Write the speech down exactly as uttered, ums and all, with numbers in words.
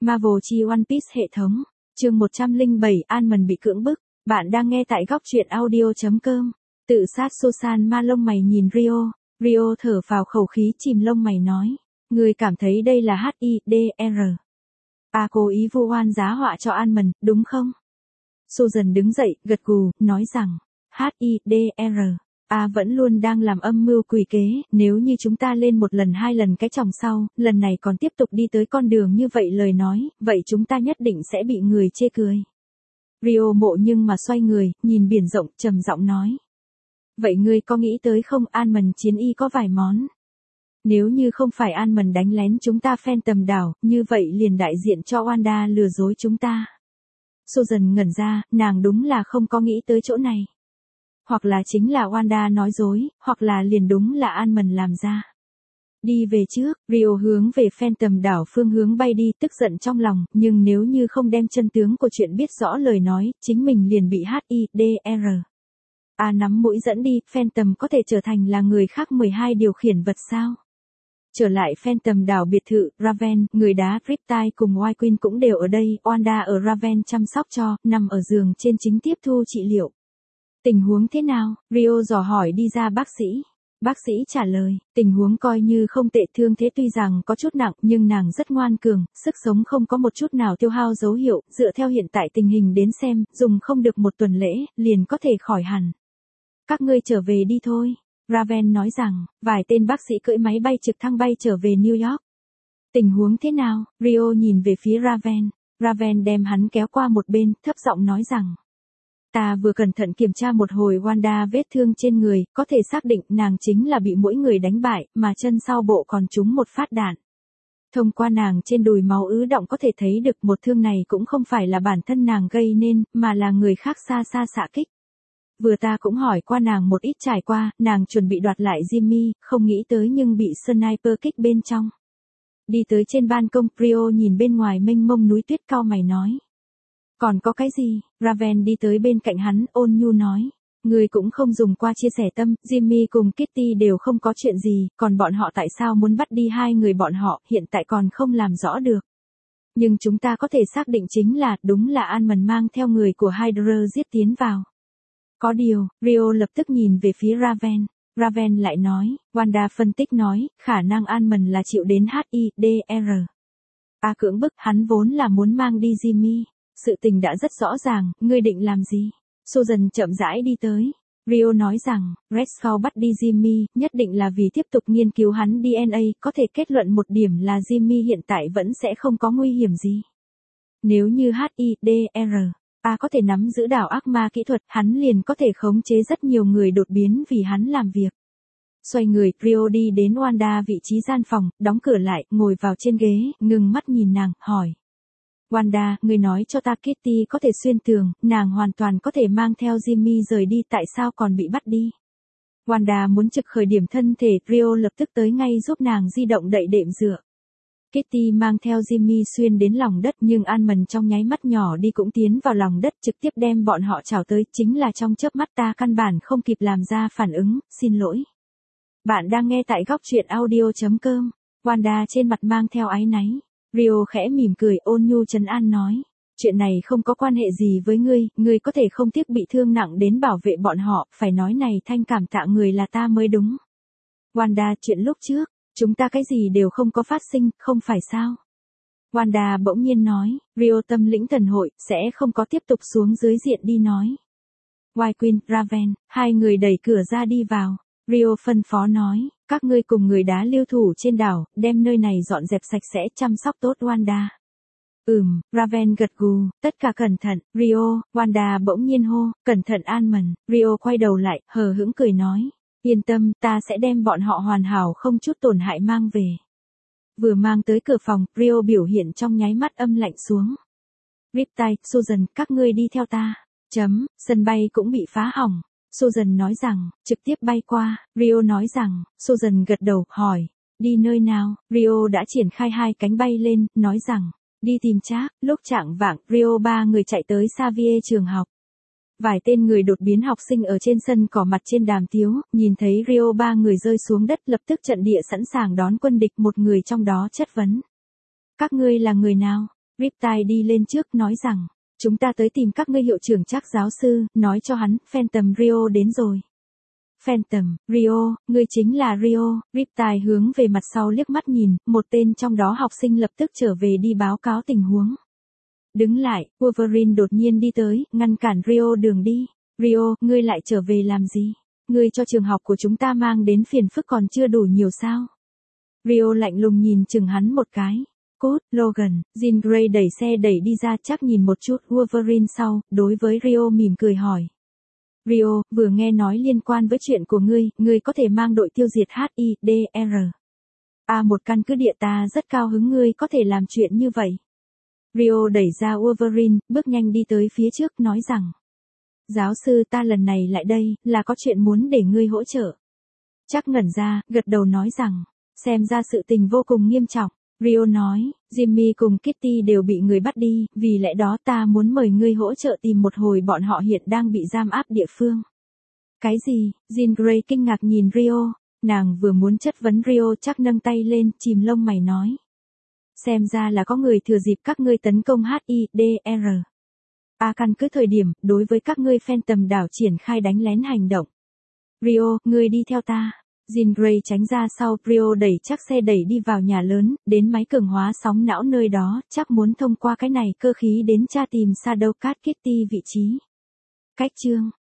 Marvel chi One Piece hệ thống. Chương một trăm lẻ bảy Almond bị cưỡng bức. Bạn đang nghe tại góc truyện audio chấm com. Tự sát Susan ma lông mày nhìn Rio. Rio thở phào khẩu khí chìm lông mày nói. Người cảm thấy đây là hát i đê rờ. À cố ý vu oan giá họa cho Almond, đúng không? Susan đứng dậy, gật gù, nói rằng. hát i đê rờ. À vẫn luôn đang làm âm mưu quỷ kế, nếu như chúng ta lên một lần hai lần cái chồng sau, lần này còn tiếp tục đi tới con đường như vậy lời nói, vậy chúng ta nhất định sẽ bị người chê cười. Rio mộ nhưng mà xoay người, nhìn biển rộng, trầm giọng nói. Vậy ngươi có nghĩ tới không, Almond chiến y có vài món. Nếu như không phải Almond đánh lén chúng ta Phantom đảo, như vậy liền đại diện cho Wanda lừa dối chúng ta. Susan ngẩn ra, nàng đúng là không có nghĩ tới chỗ này. Hoặc là chính là Wanda nói dối, hoặc là liền đúng là Almond làm ra. Đi về trước, Rio hướng về Phantom đảo phương hướng bay đi, tức giận trong lòng, nhưng nếu như không đem chân tướng của chuyện biết rõ lời nói, chính mình liền bị hát i đê rờ. À nắm mũi dẫn đi, Phantom có thể trở thành là người khác mười hai điều khiển vật sao? Trở lại Phantom đảo biệt thự, Raven, người đá Riptide cùng White Queen cũng đều ở đây, Wanda ở Raven chăm sóc cho, nằm ở giường trên chính tiếp thu trị liệu. Tình huống thế nào? Rio dò hỏi đi ra bác sĩ. Bác sĩ trả lời, tình huống coi như không tệ, thương thế tuy rằng có chút nặng nhưng nàng rất ngoan cường, sức sống không có một chút nào tiêu hao dấu hiệu, dựa theo hiện tại tình hình đến xem, dùng không được một tuần lễ, liền có thể khỏi hẳn. Các ngươi trở về đi thôi. Raven nói rằng, vài tên bác sĩ cưỡi máy bay trực thăng bay trở về New York. Tình huống thế nào? Rio nhìn về phía Raven. Raven đem hắn kéo qua một bên, thấp giọng nói rằng. Ta vừa cẩn thận kiểm tra một hồi Wanda vết thương trên người, có thể xác định nàng chính là bị mỗi người đánh bại, mà chân sau bộ còn trúng một phát đạn. Thông qua nàng trên đùi máu ứ đọng có thể thấy được một thương này cũng không phải là bản thân nàng gây nên, mà là người khác xa xa xạ kích. Vừa ta cũng hỏi qua nàng một ít trải qua, nàng chuẩn bị đoạt lại Jimmy, không nghĩ tới nhưng bị sniper kích bên trong. Đi tới trên ban công, Rio nhìn bên ngoài mênh mông núi tuyết cau mày nói. Còn có cái gì? Raven đi tới bên cạnh hắn, ôn nhu nói. Người cũng không dùng qua chia sẻ tâm, Jimmy cùng Kitty đều không có chuyện gì, còn bọn họ tại sao muốn bắt đi hai người bọn họ, hiện tại còn không làm rõ được. Nhưng chúng ta có thể xác định chính là, đúng là Almond mang theo người của Hydra giết tiến vào. Có điều, Rio lập tức nhìn về phía Raven. Raven lại nói, Wanda phân tích nói, khả năng Almond là chịu đến hát i đê rờ. À cưỡng bức, hắn vốn là muốn mang đi Jimmy. Sự tình đã rất rõ ràng, ngươi định làm gì? Susan chậm rãi đi tới. Rio nói rằng, Red Skull bắt đi Jimmy, nhất định là vì tiếp tục nghiên cứu hắn đê en a, có thể kết luận một điểm là Jimmy hiện tại vẫn sẽ không có nguy hiểm gì. Nếu như hát i đê rờ, A có thể nắm giữ đảo ác ma kỹ thuật, hắn liền có thể khống chế rất nhiều người đột biến vì hắn làm việc. Xoay người, Rio đi đến Wanda vị trí gian phòng, đóng cửa lại, ngồi vào trên ghế, ngừng mắt nhìn nàng, hỏi. Wanda, người nói cho ta Kitty có thể xuyên tường, nàng hoàn toàn có thể mang theo Jimmy rời đi, tại sao còn bị bắt đi? Wanda muốn trực khởi điểm thân thể, Rio lập tức tới ngay giúp nàng di động đậy đệm dựa. Kitty mang theo Jimmy xuyên đến lòng đất nhưng Almond trong nháy mắt nhỏ đi cũng tiến vào lòng đất trực tiếp đem bọn họ trảo tới, chính là trong chớp mắt ta căn bản không kịp làm ra phản ứng, xin lỗi. Bạn đang nghe tại góc truyện audio chấm com. Wanda trên mặt mang theo áy náy. Rio khẽ mỉm cười ôn nhu trấn an nói. Chuyện này không có quan hệ gì với ngươi, ngươi có thể không tiếc bị thương nặng đến bảo vệ bọn họ, phải nói này thanh cảm tạ người là ta mới đúng. Wanda, chuyện lúc trước, chúng ta cái gì đều không có phát sinh, không phải sao? Wanda bỗng nhiên nói, Rio tâm lĩnh thần hội, sẽ không có tiếp tục xuống dưới diện đi nói. White Queen, Raven, hai người đẩy cửa ra đi vào. Rio phân phó nói, các ngươi cùng người đá lưu thủ trên đảo, đem nơi này dọn dẹp sạch sẽ, chăm sóc tốt Wanda. Ừm, Raven gật gù, tất cả cẩn thận, Rio, Wanda bỗng nhiên hô, cẩn thận Almond, Rio quay đầu lại, hờ hững cười nói, yên tâm, ta sẽ đem bọn họ hoàn hảo không chút tổn hại mang về. Vừa mang tới cửa phòng, Rio biểu hiện trong nháy mắt âm lạnh xuống. Riptide, Susan, các ngươi đi theo ta. Chấm, sân bay cũng bị phá hỏng. Susan nói rằng, trực tiếp bay qua, Rio nói rằng, Susan gật đầu, hỏi, đi nơi nào, Rio đã triển khai hai cánh bay lên, nói rằng, đi tìm Trác, lúc chạng vạng, Rio ba người chạy tới Xavier trường học. Vài tên người đột biến học sinh ở trên sân cỏ mặt trên đàm tiếu, nhìn thấy Rio ba người rơi xuống đất lập tức trận địa sẵn sàng đón quân địch, một người trong đó chất vấn. Các ngươi là người nào? Riptide đi lên trước nói rằng, chúng ta tới tìm các ngươi hiệu trưởng Trác giáo sư, nói cho hắn, Phantom Rio đến rồi. Phantom, Rio, ngươi chính là Rio. Riptide hướng về mặt sau liếc mắt nhìn, một tên trong đó học sinh lập tức trở về đi báo cáo tình huống. Đứng lại, Wolverine đột nhiên đi tới, ngăn cản Rio đường đi. Rio, ngươi lại trở về làm gì? Ngươi cho trường học của chúng ta mang đến phiền phức còn chưa đủ nhiều sao? Rio lạnh lùng nhìn chừng hắn một cái. Cốt, Logan, Jean Grey đẩy xe đẩy đi ra, chắc nhìn một chút Wolverine sau, đối với Rio mỉm cười hỏi. Rio, vừa nghe nói liên quan với chuyện của ngươi, ngươi có thể mang đội tiêu diệt hát i đê rờ. A một căn cứ địa, ta rất cao hứng ngươi có thể làm chuyện như vậy. Rio đẩy ra Wolverine, bước nhanh đi tới phía trước nói rằng. Giáo sư, ta lần này lại đây, là có chuyện muốn để ngươi hỗ trợ. Chắc ngẩn ra, gật đầu nói rằng, xem ra sự tình vô cùng nghiêm trọng. Rio nói, Jimmy cùng Kitty đều bị người bắt đi, vì lẽ đó ta muốn mời ngươi hỗ trợ tìm một hồi bọn họ hiện đang bị giam áp địa phương. Cái gì? Jean Grey kinh ngạc nhìn Rio, nàng vừa muốn chất vấn Rio, chắc nâng tay lên, chìm lông mày nói. Xem ra là có người thừa dịp các ngươi tấn công hát i đê rờ. A căn cứ thời điểm, đối với các ngươi Phantom đảo triển khai đánh lén hành động. Rio, ngươi đi theo ta. Jean Grey tránh ra sau, Rio đẩy chắc xe đẩy đi vào nhà lớn, đến máy cường hóa sóng não nơi đó, chắc muốn thông qua cái này cơ khí đến tra tìm Shadow Cat Kitty vị trí. Cách chương